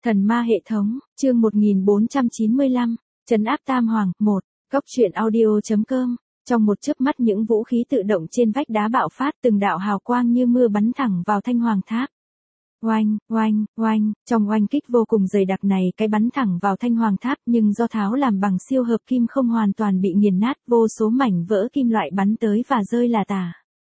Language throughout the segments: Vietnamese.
Thần ma hệ thống, chương 1495, trấn áp Tam Hoàng, 1, Cốc truyện audio.com. Trong một chớp mắt những vũ khí tự động trên vách đá bạo phát, từng đạo hào quang như mưa bắn thẳng vào Thanh Hoàng Tháp. Oanh, oanh, oanh, trong oanh kích vô cùng dày đặc này cái bắn thẳng vào Thanh Hoàng Tháp, nhưng do tháo làm bằng siêu hợp kim không hoàn toàn bị nghiền nát, vô số mảnh vỡ kim loại bắn tới và rơi là tả.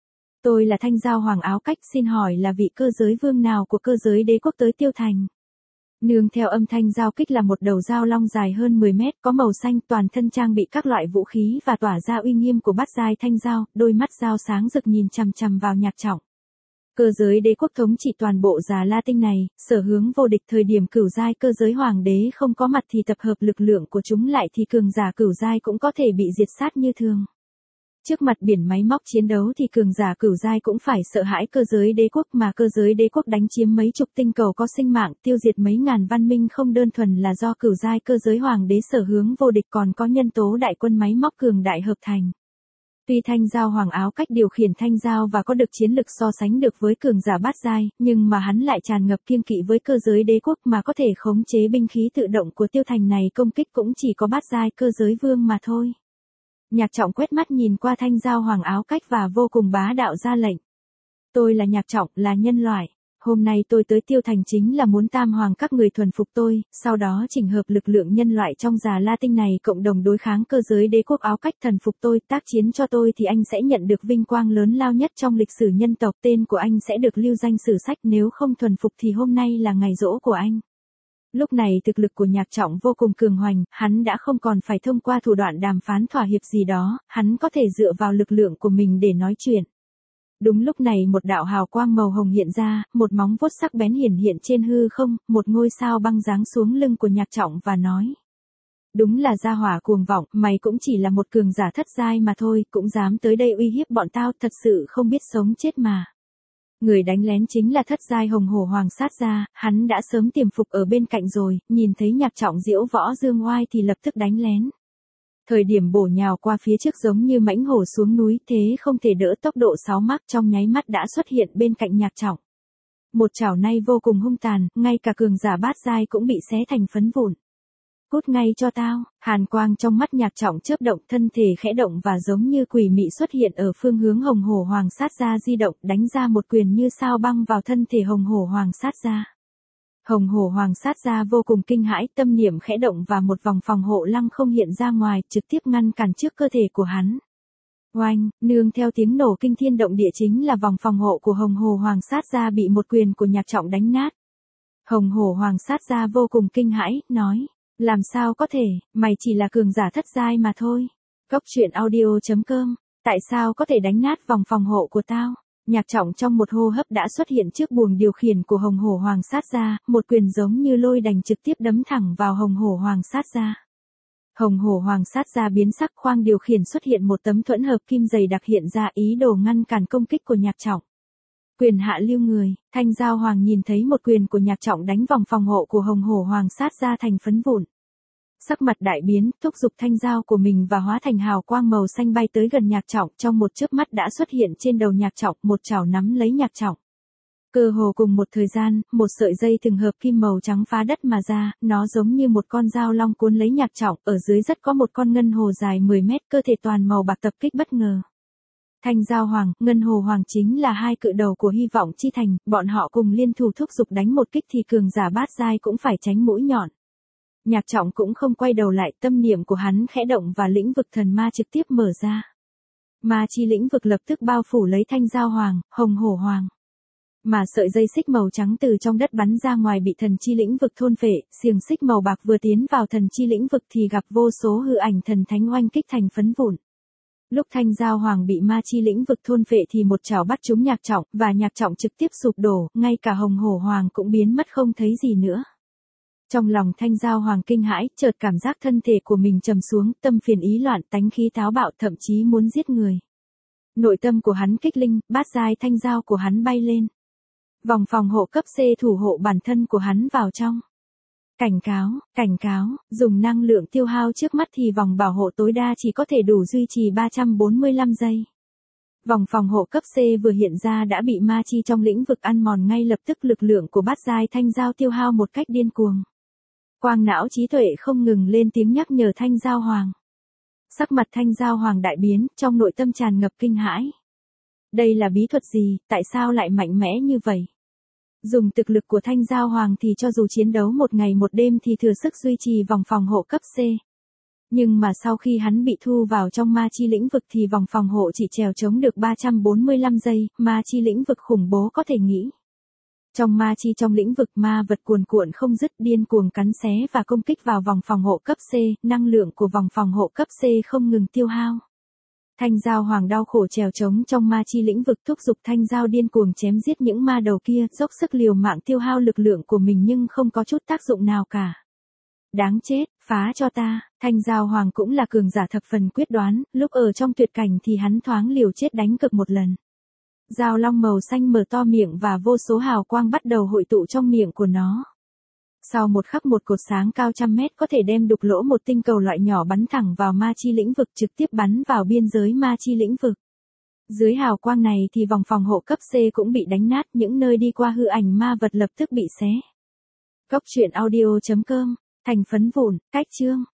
Tôi là Thanh Giao Hoàng Áo Cách, xin hỏi là vị cơ giới vương nào của cơ giới đế quốc tới Tiêu Thành? Nương theo âm thanh giao kích là một đầu dao long dài hơn 10 mét, có màu xanh, toàn thân trang bị các loại vũ khí và tỏa ra uy nghiêm của bát giai thanh giao, đôi mắt dao sáng rực nhìn chằm chằm vào Nhạc Trọng. Cơ giới đế quốc thống trị toàn bộ Già La Tinh này, sở hướng vô địch. Thời điểm cửu giai cơ giới hoàng đế không có mặt thì tập hợp lực lượng của chúng lại thì cường giả cửu giai cũng có thể bị diệt sát như thường. Trước mặt biển máy móc chiến đấu thì cường giả cửu giai cũng phải sợ hãi cơ giới đế quốc, mà cơ giới đế quốc đánh chiếm mấy chục tinh cầu có sinh mạng, tiêu diệt mấy ngàn văn minh không đơn thuần là do cửu giai cơ giới hoàng đế sở hướng vô địch, còn có nhân tố đại quân máy móc cường đại hợp thành. Tuy Thanh Giao Hoàng Áo Cách điều khiển thanh giao và có được chiến lực so sánh được với cường giả bát giai, nhưng mà hắn lại tràn ngập kiêng kỵ với cơ giới đế quốc, mà có thể khống chế binh khí tự động của Tiêu Thành này công kích cũng chỉ có bát giai cơ giới vương mà thôi. Nhạc Trọng quét mắt nhìn qua Thanh Giao Hoàng Áo Cách và vô cùng bá đạo ra lệnh. Tôi là Nhạc Trọng, là nhân loại. Hôm nay tôi tới Tiêu Thành chính là muốn Tam Hoàng các người thuần phục tôi, sau đó chỉnh hợp lực lượng nhân loại trong Già La Tinh này cộng đồng đối kháng cơ giới đế quốc Áo Cách. Thần phục tôi, tác chiến cho tôi thì anh sẽ nhận được vinh quang lớn lao nhất trong lịch sử nhân tộc, tên của anh sẽ được lưu danh sử sách, nếu không thuần phục thì hôm nay là ngày giỗ của anh. Lúc này thực lực của Nhạc Trọng vô cùng cường hoành, hắn đã không còn phải thông qua thủ đoạn đàm phán thỏa hiệp gì đó, hắn có thể dựa vào lực lượng của mình để nói chuyện. Đúng lúc này một đạo hào quang màu hồng hiện ra, một móng vuốt sắc bén hiển hiện trên hư không, một ngôi sao băng giáng xuống lưng của Nhạc Trọng và nói. Đúng là gia hỏa cuồng vọng, mày cũng chỉ là một cường giả thất giai mà thôi, cũng dám tới đây uy hiếp bọn tao, thật sự không biết sống chết mà. Người đánh lén chính là thất giai Hồng Hổ Hoàng sát gia, hắn đã sớm tiềm phục ở bên cạnh rồi, nhìn thấy Nhạc Trọng diễu võ dương oai thì lập tức đánh lén. Thời điểm bổ nhào qua phía trước giống như mãnh hổ xuống núi, thế không thể đỡ, tốc độ 6 mach trong nháy mắt đã xuất hiện bên cạnh Nhạc Trọng. Một chảo này vô cùng hung tàn, ngay cả cường giả bát giai cũng bị xé thành phấn vụn. Cút ngay cho tao. Hàn quang trong mắt Nhạc Trọng chớp động, thân thể khẽ động và giống như quỷ mị xuất hiện ở phương hướng Hồng Hổ Hoàng sát gia di động, đánh ra một quyền như sao băng vào thân thể Hồng Hổ Hoàng sát gia. Hồng Hổ Hoàng sát gia vô cùng kinh hãi, tâm niệm khẽ động và một vòng phòng hộ lăng không hiện ra ngoài, trực tiếp ngăn cản trước cơ thể của hắn. Oanh, nương theo tiếng nổ kinh thiên động địa chính là vòng phòng hộ của Hồng Hổ Hoàng sát gia bị một quyền của Nhạc Trọng đánh nát. Hồng Hổ Hoàng sát gia vô cùng kinh hãi, nói. Làm sao có thể, mày chỉ là cường giả thất giai mà thôi. Cốc truyện audio.com, tại sao có thể đánh nát vòng phòng hộ của tao? Nhạc Trọng trong một hô hấp đã xuất hiện trước buồng điều khiển của Hồng Hổ Hoàng sát gia, một quyền giống như lôi đành trực tiếp đấm thẳng vào Hồng Hổ Hoàng sát gia. Hồng Hổ Hoàng sát gia biến sắc, khoang điều khiển xuất hiện một tấm thuẫn hợp kim dày đặc hiện ra, ý đồ ngăn cản công kích của Nhạc Trọng. Quyền hạ lưu người, Thanh Giao Hoàng nhìn thấy một quyền của Nhạc Trọng đánh vòng phòng hộ của Hồng Hổ Hoàng sát gia thành phấn vụn. Sắc mặt đại biến, thúc giục thanh giao của mình và hóa thành hào quang màu xanh bay tới gần Nhạc Trọng, trong một chớp mắt đã xuất hiện trên đầu Nhạc Trọng, một chảo nắm lấy Nhạc Trọng. Cơ hồ cùng một thời gian, một sợi dây thừng hợp kim màu trắng phá đất mà ra, nó giống như một con dao long cuốn lấy Nhạc Trọng, ở dưới rất có một con ngân hồ dài 10 mét, cơ thể toàn màu bạc tập kích bất ngờ. Thanh Giao Hoàng, Ngân Hồ Hoàng chính là hai cự đầu của Hy Vọng Chi Thành, bọn họ cùng liên thủ thúc giục đánh một kích thì cường giả bát giai cũng phải tránh mũi nhọn. Nhạc Trọng cũng không quay đầu lại, tâm niệm của hắn khẽ động và lĩnh vực thần ma trực tiếp mở ra. Ma chi lĩnh vực lập tức bao phủ lấy Thanh Giao Hoàng, Hồng Hổ Hoàng. Mà sợi dây xích màu trắng từ trong đất bắn ra ngoài bị thần chi lĩnh vực thôn phệ, xiềng xích màu bạc vừa tiến vào thần chi lĩnh vực thì gặp vô số hư ảnh thần thánh oanh kích thành phấn vụn. Lúc Thanh Giao Hoàng bị ma chi lĩnh vực thôn phệ thì một chảo bắt trúng Nhạc Trọng, và Nhạc Trọng trực tiếp sụp đổ, ngay cả Hồng Hổ Hoàng cũng biến mất không thấy gì nữa. Trong lòng Thanh Giao Hoàng kinh hãi, chợt cảm giác thân thể của mình trầm xuống, tâm phiền ý loạn, tánh khí táo bạo, thậm chí muốn giết người. Nội tâm của hắn kích linh, bát giai thanh giao của hắn bay lên. Vòng phòng hộ cấp C thủ hộ bản thân của hắn vào trong. Cảnh cáo, dùng năng lượng tiêu hao trước mắt thì vòng bảo hộ tối đa chỉ có thể đủ duy trì 345 giây. Vòng phòng hộ cấp C vừa hiện ra đã bị ma chi trong lĩnh vực ăn mòn, ngay lập tức lực lượng của bát giai thanh giao tiêu hao một cách điên cuồng. Quang não trí tuệ không ngừng lên tiếng nhắc nhở Thanh Giao Hoàng. Sắc mặt Thanh Giao Hoàng đại biến, trong nội tâm tràn ngập kinh hãi. Đây là bí thuật gì, tại sao lại mạnh mẽ như vậy? Dùng thực lực của Thanh Giao Hoàng thì cho dù chiến đấu một ngày một đêm thì thừa sức duy trì vòng phòng hộ cấp C. Nhưng mà sau khi hắn bị thu vào trong ma chi lĩnh vực thì vòng phòng hộ chỉ trèo chống được 345 giây, ma chi lĩnh vực khủng bố có thể nghĩ. Trong ma chi trong lĩnh vực ma vật cuồn cuộn không dứt, điên cuồng cắn xé và công kích vào vòng phòng hộ cấp C, năng lượng của vòng phòng hộ cấp C không ngừng tiêu hao. Thanh Giao Hoàng đau khổ trèo chống trong ma chi lĩnh vực, thúc giục Thanh Giao điên cuồng chém giết những ma đầu kia, dốc sức liều mạng tiêu hao lực lượng của mình nhưng không có chút tác dụng nào cả. Đáng chết, phá cho ta. Thanh Giao Hoàng cũng là cường giả thập phần quyết đoán, lúc ở trong tuyệt cảnh thì hắn thoáng liều chết đánh cược một lần. Dao long màu xanh mở to miệng và vô số hào quang bắt đầu hội tụ trong miệng của nó. Sau một khắc, một cột sáng cao trăm mét có thể đem đục lỗ một tinh cầu loại nhỏ bắn thẳng vào ma chi lĩnh vực, trực tiếp bắn vào biên giới ma chi lĩnh vực. Dưới hào quang này thì vòng phòng hộ cấp C cũng bị đánh nát, những nơi đi qua hư ảnh ma vật lập tức bị xé. Cốc truyện audio.com, thành phấn vụn, cách chương.